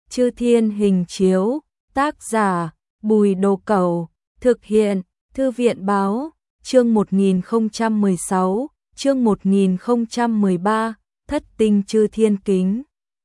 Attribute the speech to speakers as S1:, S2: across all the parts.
S1: Chư Thiên Hình Chiếu, tác giả Bùi Đồ Cẩu, thực hiện Thư viện Báo, chương 1016, chương 1013, Thất Tinh Chư Thiên Kính.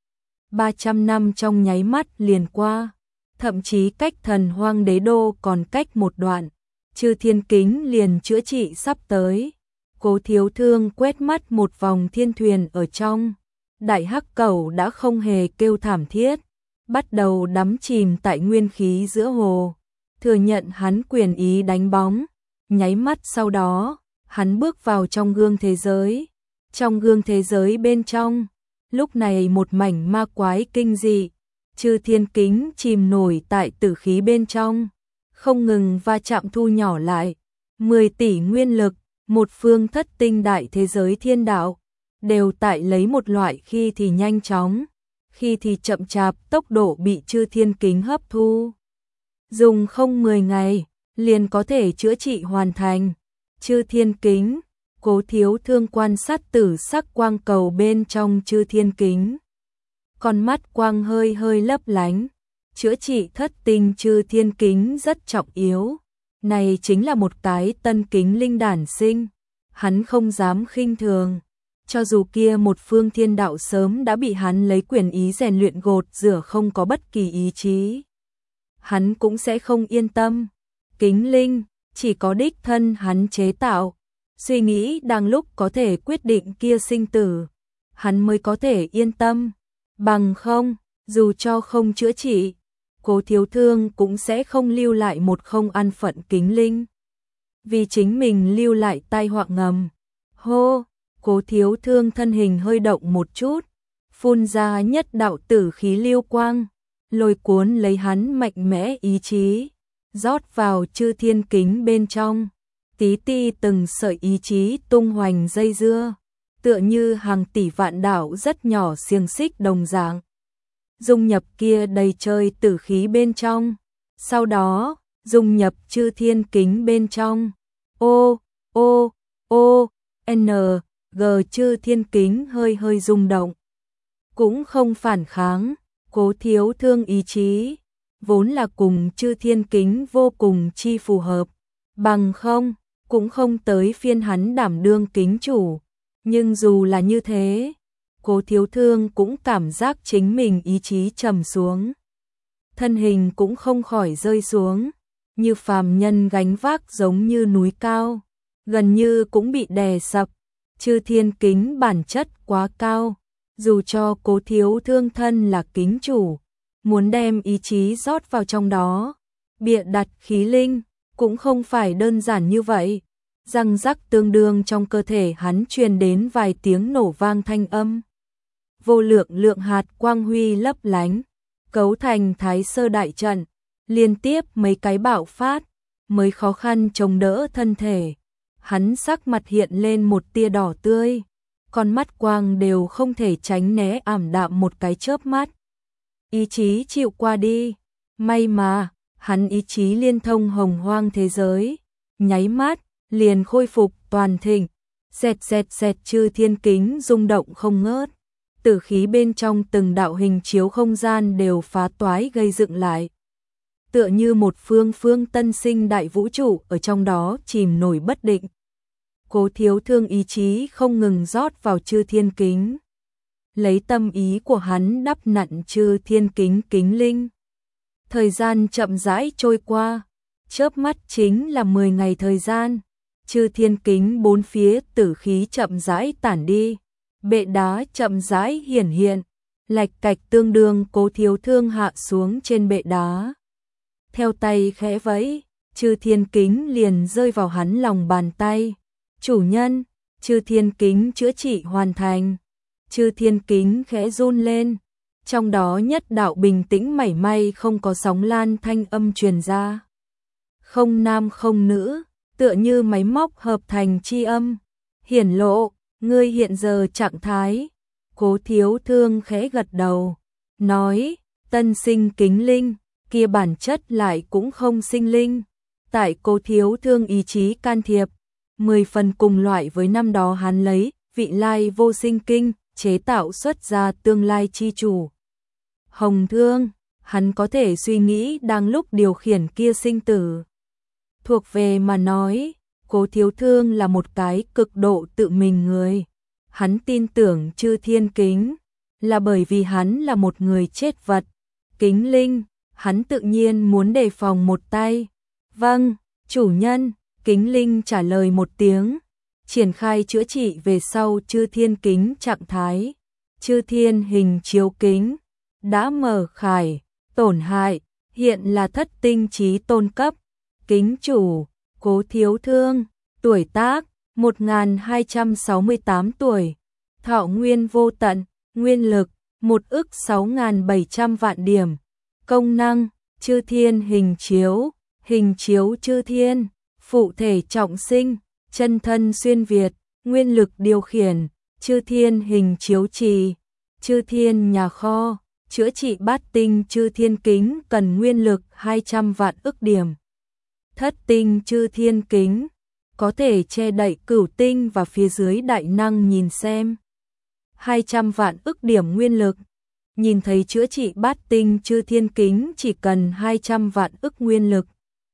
S1: 300 năm trong nháy mắt liền qua, thậm chí cách Thần Hoang Đế Đô còn cách một đoạn, Chư Thiên Kính liền chữa trị sắp tới. Cố Thiếu Thương quét mắt một vòng thiên thuyền ở trong, Đại Hắc Cẩu đã không hề kêu thảm thiết, bắt đầu đắm chìm tại nguyên khí giữa hồ, thừa nhận hắn quyền ý đánh bóng. Nháy mắt sau đó, hắn bước vào trong gương thế giới. Trong gương thế giới bên trong, lúc này một mảnh ma quái kinh dị, Chư Thiên Kính chìm nổi tại tử khí bên trong, không ngừng va chạm thu nhỏ lại. 10 tỷ nguyên lực, một phương thất tinh đại thế giới thiên đạo, đều tại lấy một loại khi thì nhanh chóng, khi thì chậm chạp tốc độ bị Chư Thiên Kính hấp thu. Dùng không 10 ngày, liền có thể chữa trị hoàn thành. Chư Thiên Kính, Cố Thiếu Thương quan sát tử sắc quang cầu bên trong Chư Thiên Kính. Con mắt quang hơi hơi lấp lánh, chữa trị thất tinh Chư Thiên Kính rất trọng yếu. Này chính là một cái tân kính linh đản sinh, hắn không dám khinh thường. Cho dù kia một phương thiên đạo sớm đã bị hắn lấy quyền ý rèn luyện gột rửa không có bất kỳ ý chí, hắn cũng sẽ không yên tâm. Kính linh, chỉ có đích thân hắn chế tạo, suy nghĩ đang lúc có thể quyết định kia sinh tử, hắn mới có thể yên tâm. Bằng không, dù cho không chữa trị, Cố Thiếu Thương cũng sẽ không lưu lại một không an phận kính linh. Vì chính mình lưu lại tai họa ngầm. Hô, Cố Thiếu Thương thân hình hơi động một chút, phun ra nhất đạo tử khí lưu quang, lôi cuốn lấy hắn mạnh mẽ ý chí, rót vào Chư Thiên Kính bên trong. Tí ti từng sợi ý chí tung hoành dây dưa, tựa như hàng tỷ vạn đạo rất nhỏ xiềng xích đồng dạng, dung nhập kia đầy trời tử khí bên trong, sau đó dung nhập Chư Thiên Kính bên trong. G Chư Thiên Kính hơi hơi rung động, cũng không phản kháng. Cố Thiếu Thương ý chí vốn là cùng Chư Thiên Kính vô cùng chi phù hợp, bằng không cũng không tới phiên hắn đảm đương kính chủ. Nhưng dù là như thế, Cố Thiếu Thương cũng cảm giác chính mình ý chí trầm xuống, thân hình cũng không khỏi rơi xuống, như phàm nhân gánh vác giống như núi cao, gần như cũng bị đè sập. Chư Thiên Kính bản chất quá cao, dù cho Cố Thiếu Thương thân là kính chủ, muốn đem ý chí rót vào trong đó, bịa đặt khí linh, cũng không phải đơn giản như vậy. Răng rắc tương đương trong cơ thể hắn truyền đến vài tiếng nổ vang thanh âm. Vô lượng lượng hạt quang huy lấp lánh, cấu thành Thái Sơ đại trận, liên tiếp mấy cái bạo phát, mới khó khăn chống đỡ thân thể. Hắn sắc mặt hiện lên một tia đỏ tươi, con mắt quang đều không thể tránh né ảm đạm một cái chớp mắt. Ý chí chịu qua đi, may mà, hắn ý chí liên thông hồng hoang thế giới, nháy mắt liền khôi phục toàn thịnh. Xẹt xẹt xẹt, Chư Thiên Kính rung động không ngớt, tử khí bên trong từng đạo hình chiếu không gian đều phá toái gây dựng lại, tựa như một phương phương tân sinh đại vũ trụ ở trong đó chìm nổi bất định. Cố Thiếu Thương ý chí không ngừng rót vào Chư Thiên Kính, lấy tâm ý của hắn đắp nặn Chư Thiên Kính kính linh. Thời gian chậm rãi trôi qua, chớp mắt chính là 10 ngày thời gian. Chư Thiên Kính bốn phía tử khí chậm rãi tản đi, bệ đá chậm rãi hiển hiện, lạch cạch tương đương. Cố Thiếu Thương hạ xuống trên bệ đá, theo tay khẽ vẫy, Chư Thiên Kính liền rơi vào hắn lòng bàn tay. Chủ nhân, Chư Thiên Kính chữa trị hoàn thành. Chư Thiên Kính khẽ run lên, trong đó nhất đạo bình tĩnh mảy may không có sóng lan thanh âm truyền ra. Không nam không nữ, tựa như máy móc hợp thành chi âm, hiển lộ ngươi hiện giờ trạng thái. Cố Thiếu Thương khẽ gật đầu, nói, tân sinh kính linh, kia bản chất lại cũng không sinh linh. Tại Cố Thiếu Thương ý chí can thiệp, 10 phần cùng loại với năm đó hắn lấy vị lai vô sinh kinh chế tạo xuất ra tương lai chi chủ. Hồng Thương, hắn có thể suy nghĩ đang lúc điều khiển kia sinh tử. Thuộc về mà nói, Cố Thiếu Thương là một cái cực độ tự mình người. Hắn tin tưởng Chư Thiên Kính, là bởi vì hắn là một người chết vật. Kính Linh, hắn tự nhiên muốn đề phòng một tay. Vâng, chủ nhân, Kính Linh trả lời một tiếng, triển khai chữa trị về sau Chư Thiên Kính trạng thái. Chư Thiên hình chiếu kính đã mở khải, tổn hại, hiện là thất tinh chí tôn cấp. Kính chủ, Cố Thiếu Thương, tuổi tác 1268 tuổi, thọ nguyên vô tận, nguyên lực 1.6.700 vạn điểm, công năng Chư Thiên hình chiếu Chư Thiên, phụ thể trọng sinh, chân thân xuyên Việt, nguyên lực điều khiển, Chư Thiên hình chiếu trì, Chư Thiên nhà kho, chữa trị bát tinh Chư Thiên Kính cần nguyên lực 200 vạn ức điểm. Thất tinh Chư Thiên Kính có thể che đậy cửu tinh và phía dưới đại năng nhìn xem. 200 vạn ức điểm nguyên lực, nhìn thấy chữa trị bát tinh Chư Thiên Kính chỉ cần 200 vạn ức nguyên lực.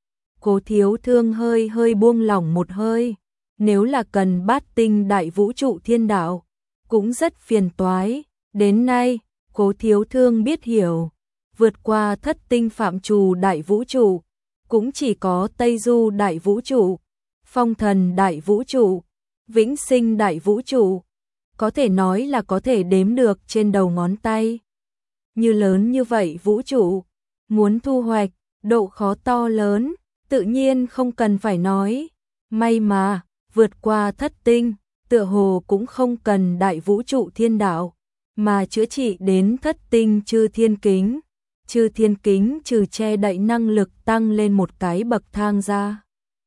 S1: Cố Thiếu Thương hơi buông lỏng một hơi, nếu là cần bát tinh đại vũ trụ thiên đạo, cũng rất phiền toái. Đến nay, Cố Thiếu Thương biết hiểu, vượt qua thất tinh phạm trù đại vũ trụ, cũng chỉ có Tây Du đại vũ trụ, Phong Thần đại vũ trụ, Vĩnh Sinh đại vũ trụ, có thể nói là có thể đếm được trên đầu ngón tay. Như lớn như vậy vũ trụ, muốn thu hoạch, độ khó to lớn, tự nhiên không cần phải nói. May mà, vượt qua thất tinh, tựa hồ cũng không cần đại vũ trụ thiên đạo, mà chữa trị đến thất tinh Chư Thiên Kính. Chư Thiên Kính trừ che đậy năng lực tăng lên một cái bậc thang ra,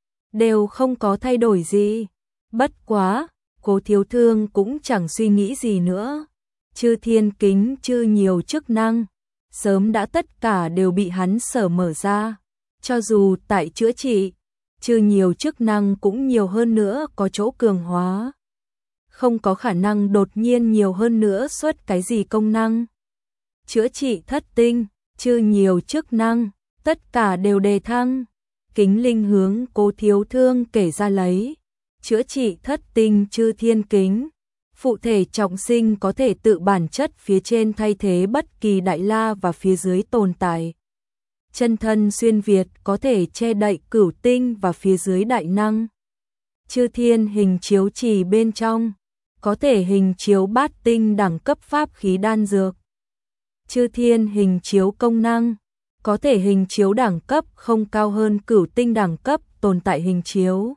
S1: đều không có thay đổi gì. Bất quá, Cố Thiếu Thương cũng chẳng suy nghĩ gì nữa. Chư Thiên Kính chư nhiều chức năng, sớm đã tất cả đều bị hắn sở mở ra. Cho dù tại chữa trị, chư nhiều chức năng cũng nhiều hơn nữa có chỗ cường hóa. Không có khả năng đột nhiên nhiều hơn nữa xuất cái gì công năng. Chữa trị thất tinh, chư nhiều chức năng, tất cả đều đề thăng. Kính Linh hướng Cố Thiếu Thương kể ra lấy. Chữa trị thất tinh Chư Thiên Kính, phụ thể trọng sinh có thể tự bản chất phía trên thay thế bất kỳ đại la và phía dưới tồn tại. Chân thân xuyên Việt có thể che đậy cửu tinh và phía dưới đại năng. Chư Thiên hình chiếu trì bên trong, có thể hình chiếu bát tinh đẳng cấp pháp khí đan dược. Chư Thiên hình chiếu công năng, có thể hình chiếu đẳng cấp không cao hơn cửu tinh đẳng cấp tồn tại hình chiếu.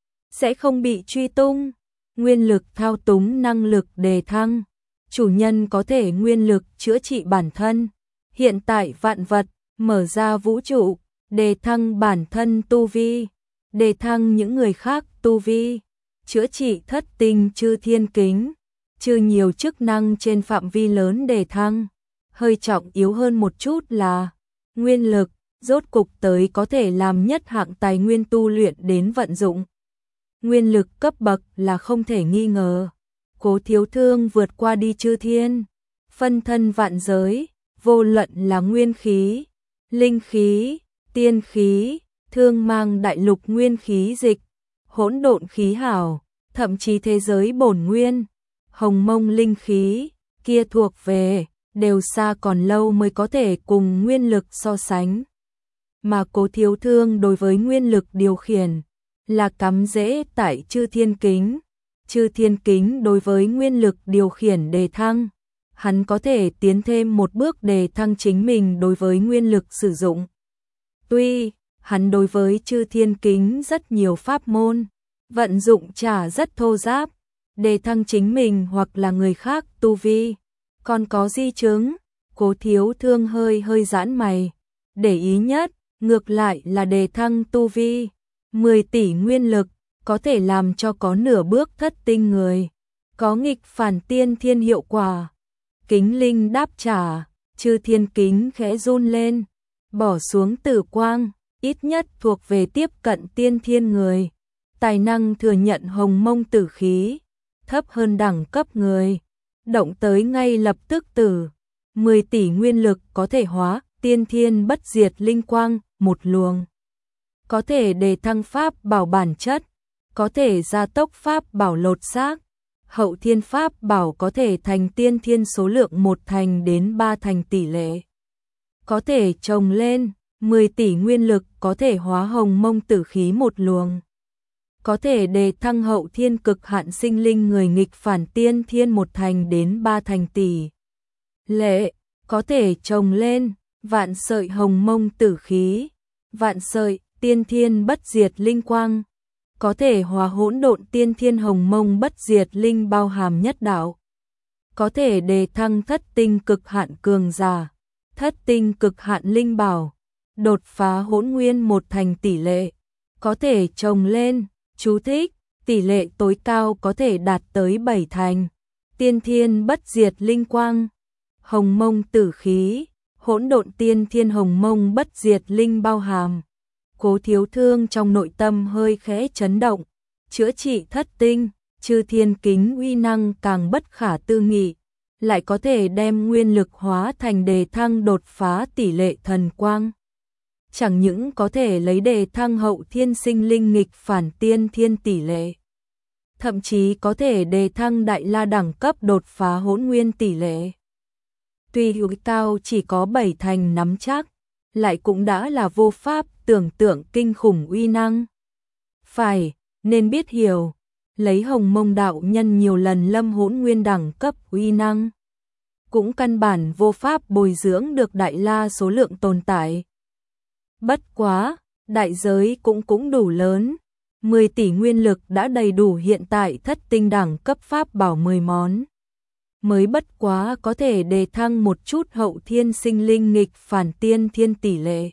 S1: Sẽ không bị truy tung. Nguyên lực thao túng năng lực đề thăng. Chủ nhân có thể nguyên lực chữa trị bản thân. Hiện tại vạn vật, mở ra vũ trụ, đề thăng bản thân tu vi, đề thăng những người khác tu vi, chữa trị thất tinh Chư Thiên Kính, chư nhiều chức năng trên phạm vi lớn đề thăng. Hơi trọng yếu hơn một chút là nguyên lực, rốt cục tới có thể làm nhất hạng tài nguyên tu luyện đến vận dụng. Nguyên lực cấp bậc là không thể nghi ngờ. Cố Thiếu Thương vượt qua đi chư thiên, phân thân vạn giới, vô luận là nguyên khí, linh khí, tiên khí, thương mang đại lục nguyên khí dịch, hỗn độn khí hảo, thậm chí thế giới bổn nguyên, hồng mông linh khí, kia thuộc về, đều xa còn lâu mới có thể cùng nguyên lực so sánh. Mà Cố Thiếu Thương đối với nguyên lực điều khiển, là cắm rễ tại Chư Thiên Kính. Chư Thiên Kính đối với nguyên lực điều khiển đề thăng, hắn có thể tiến thêm một bước đề thăng chính mình đối với nguyên lực sử dụng. Tuy, hắn đối với Chư Thiên Kính rất nhiều pháp môn, vận dụng trả rất thô giáp, đề thăng chính mình hoặc là người khác tu vi. Còn có di chứng, Cố Thiếu Thương hơi giãn mày, để ý nhất, ngược lại là đề thăng tu vi. 10 tỷ nguyên lực, có thể làm cho có nửa bước thất tinh người, có nghịch phản tiên thiên hiệu quả. Kính Linh đáp trả, Chư Thiên Kính khẽ run lên, bỏ xuống tử quang, ít nhất thuộc về tiếp cận tiên thiên người. Tài năng thừa nhận hồng mông tử khí, thấp hơn đẳng cấp người, động tới ngay lập tức tử. 10 tỷ nguyên lực có thể hóa tiên thiên bất diệt linh quang, một luồng. Có thể đề thăng pháp bảo bản chất, có thể gia tốc pháp bảo lột xác. Hậu thiên pháp bảo có thể thành tiên thiên số lượng 1 thành đến 3 thành tỷ lệ. Có thể trồng lên, 10 tỷ nguyên lực có thể hóa hồng mông tử khí một luồng. Có thể đề thăng hậu thiên cực hạn sinh linh người nghịch phản tiên thiên 1 thành đến 3 thành tỷ lệ. Có thể trồng lên, vạn sợi hồng mông tử khí, vạn sợi tiên thiên bất diệt linh quang. Có thể hóa hỗn độn tiên thiên hồng mông bất diệt linh bao hàm nhất đạo. Có thể đề thăng thất tinh cực hạn cường giả, thất tinh cực hạn linh bảo, đột phá hỗn nguyên 1 thành tỷ lệ. Có thể trồng lên, chú thích, tỷ lệ tối cao có thể đạt tới 7 thành. Tiên thiên bất diệt linh quang, hồng mông tử khí, hỗn độn tiên thiên hồng mông bất diệt linh bao hàm. Cố Thiếu Thương trong nội tâm hơi khẽ chấn động, chữa trị thất tinh, chư thiên kính uy năng càng bất khả tư nghị, lại có thể đem nguyên lực hóa thành đề thăng đột phá tỷ lệ thần quang. Chẳng những có thể lấy đề thăng hậu thiên sinh linh nghịch phản tiên thiên tỷ lệ, thậm chí có thể đề thăng đại la đẳng cấp đột phá hỗn nguyên tỷ lệ. Tuy hữu cao chỉ có 7 thành nắm chắc, lại cũng đã là vô pháp tưởng tượng kinh khủng uy năng. Phải, nên biết hiểu, lấy hồng mông đạo nhân nhiều lần lâm hỗn nguyên đẳng cấp uy năng, cũng căn bản vô pháp bồi dưỡng được đại la số lượng tồn tại. Bất quá, đại giới cũng đủ lớn, 10 tỷ nguyên lực đã đầy đủ hiện tại thất tinh đẳng cấp pháp bảo 10 món. Mới bất quá có thể đề thăng một chút hậu thiên sinh linh nghịch phản tiên thiên tỷ lệ.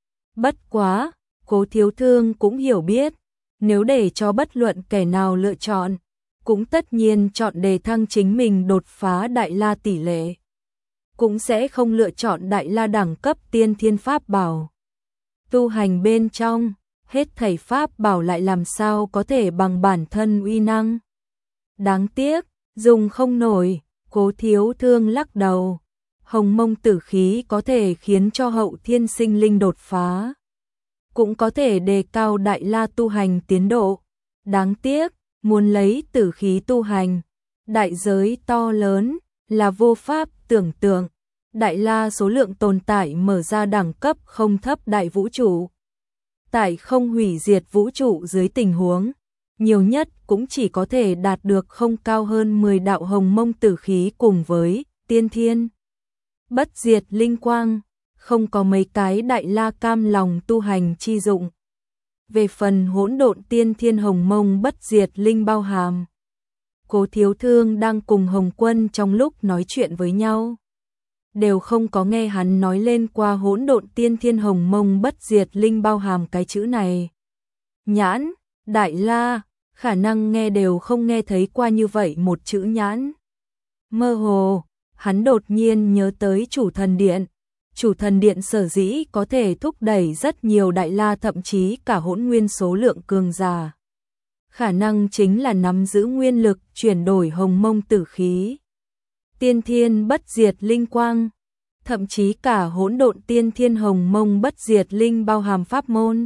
S1: Bất quá, Cố Thiếu Thương cũng hiểu biết, nếu để cho bất luận kẻ nào lựa chọn, cũng tất nhiên chọn đề thăng chính mình đột phá đại la tỷ lệ. Cũng sẽ không lựa chọn đại la đẳng cấp tiên thiên pháp bảo. Tu hành bên trong, hết thảy pháp bảo lại làm sao có thể bằng bản thân uy năng. Đáng tiếc, dùng không nổi. Cố Thiếu Thương lắc đầu, hồng mông tử khí có thể khiến cho hậu thiên sinh linh đột phá, cũng có thể đề cao đại la tu hành tiến độ. Đáng tiếc, muốn lấy tử khí tu hành, đại giới to lớn, là vô pháp tưởng tượng. Đại la số lượng tồn tại mở ra đẳng cấp không thấp đại vũ trụ. Tại không hủy diệt vũ trụ dưới tình huống, nhiều nhất cũng chỉ có thể đạt được không cao hơn 10 đạo hồng mông tử khí cùng với tiên thiên bất diệt linh quang, không có mấy cái đại la cam lòng tu hành chi dụng. Về phần hỗn độn tiên thiên hồng mông bất diệt linh bao hàm, Cố Thiếu Thương đang cùng Hồng Quân trong lúc nói chuyện với nhau, đều không có nghe hắn nói lên qua hỗn độn tiên thiên hồng mông bất diệt linh bao hàm cái chữ này. Nhãn, đại la, khả năng nghe đều không nghe thấy qua như vậy một chữ nhãn. Mơ hồ, hắn đột nhiên nhớ tới Chủ Thần Điện. Chủ Thần Điện sở dĩ có thể thúc đẩy rất nhiều đại la thậm chí cả hỗn nguyên số lượng cường giả. Khả năng chính là nắm giữ nguyên lực chuyển đổi hồng mông tử khí, tiên thiên bất diệt linh quang, thậm chí cả hỗn độn tiên thiên hồng mông bất diệt linh bao hàm pháp môn.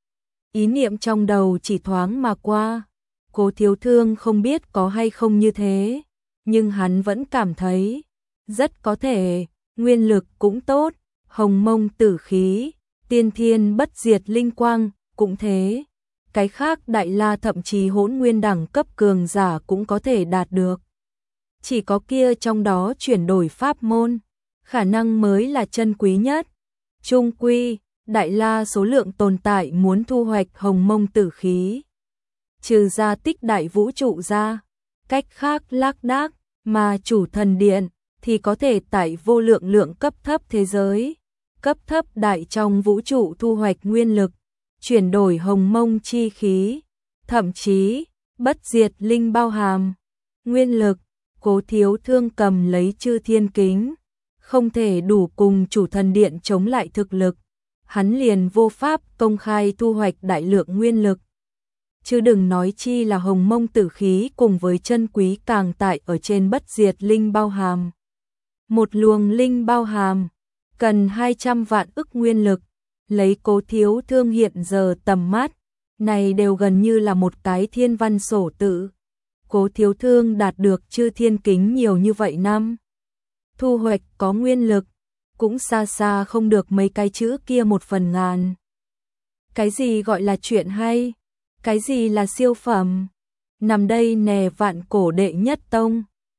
S1: Ý niệm trong đầu chỉ thoáng mà qua, Cố Thiếu Thương không biết có hay không như thế, nhưng hắn vẫn cảm thấy rất có thể. Nguyên lực cũng tốt, hồng mông tử khí, tiên thiên bất diệt linh quang cũng thế. Cái khác đại la thậm chí hỗn nguyên đẳng cấp cường giả cũng có thể đạt được. Chỉ có kia trong đó chuyển đổi pháp môn, khả năng mới là chân quý nhất. Chung quy, đại la số lượng tồn tại muốn thu hoạch hồng mông tử khí, trừ ra tích đại vũ trụ ra, cách khác lác đác, mà Chủ Thần Điện thì có thể tại vô lượng lượng cấp thấp thế giới, cấp thấp đại trong vũ trụ thu hoạch nguyên lực, chuyển đổi hồng mông chi khí, thậm chí bất diệt linh bao hàm nguyên lực. Cố Thiếu Thương cầm lấy Chư Thiên Kính, không thể đủ cùng Chủ Thần Điện chống lại thực lực, hắn liền vô pháp công khai thu hoạch đại lượng nguyên lực. Chứ đừng nói chi là hồng mông tử khí cùng với chân quý càng tại ở trên bất diệt linh bao hàm. một luồng linh bao hàm, cần 200 vạn ức nguyên lực, lấy Cố Thiếu Thương hiện giờ tầm mắt, này đều gần như là một cái thiên văn sổ tự. Cố Thiếu Thương đạt được chư thiên kính nhiều như vậy năm, thu hoạch có nguyên lực, cũng xa xa không được mấy cái chữ kia 1/1000. Cái gì gọi là chuyện hay? Cái gì là siêu phẩm? Nằm đây nè vạn cổ đệ nhất tông,